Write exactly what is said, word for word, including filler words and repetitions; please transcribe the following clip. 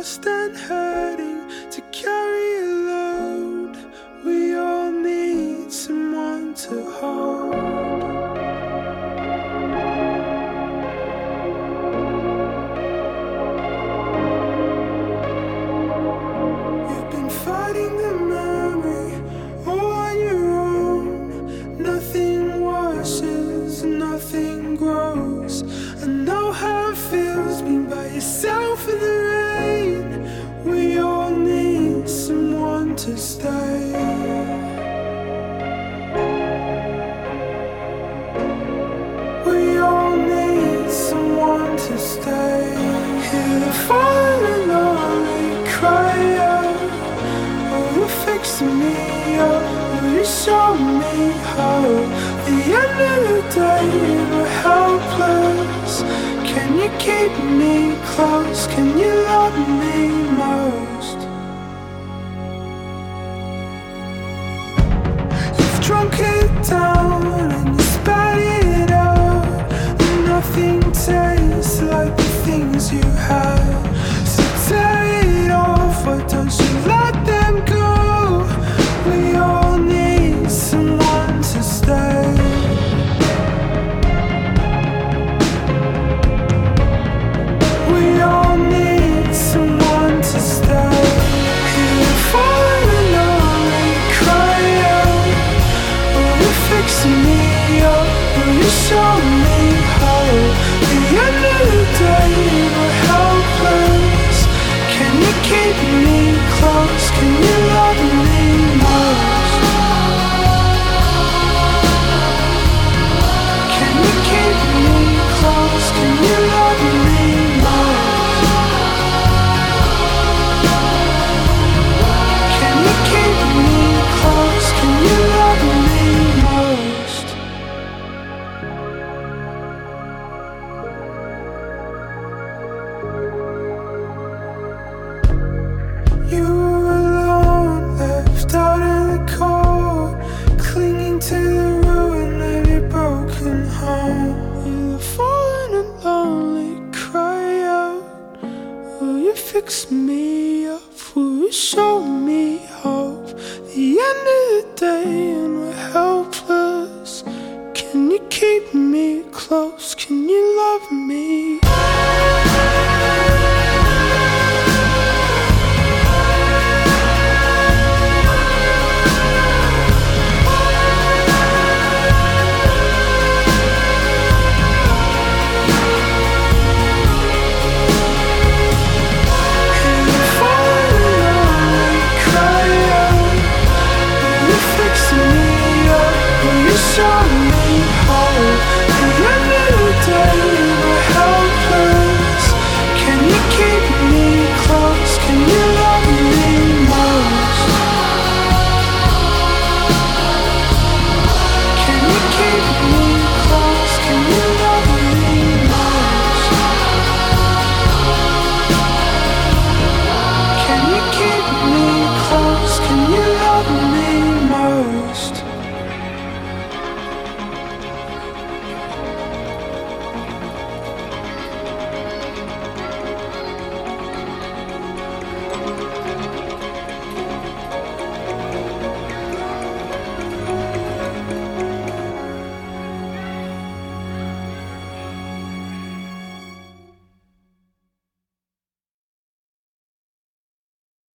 lost and hurting to carry a load. We all need someone to hold. You've been fighting the memory all on your own. Nothing washes, nothing grows. I know how it feels being by yourself in the rain. We all need someone to stay. We all need someone to stay. Hear the falling lonely cry out. Oh, you're fixing me up. Oh, you show me hope. The end of the day, we're helpless. Can you keep me close? Can you love me most? You've drunk it down and you spat it out. Nothing tastes like the things you had. So tear it off, why don't you let them go? We all need someone to stay. We all need someone to stay. Hear the falling lonely cry out. Oh, you're fixing me up. Oh, you show me hope. The end of the day, we're helpless. Can you keep me close? Can you love me most? Can you keep me close? Can you love me most? Can you keep me close? Can you love me most? You were alone, left out in the cold, clinging to the ruin of your broken home. You're falling and lonely, cry out. Will you fix me up? Will you show me hope? The end of the day and we're helpless. Can you keep me close?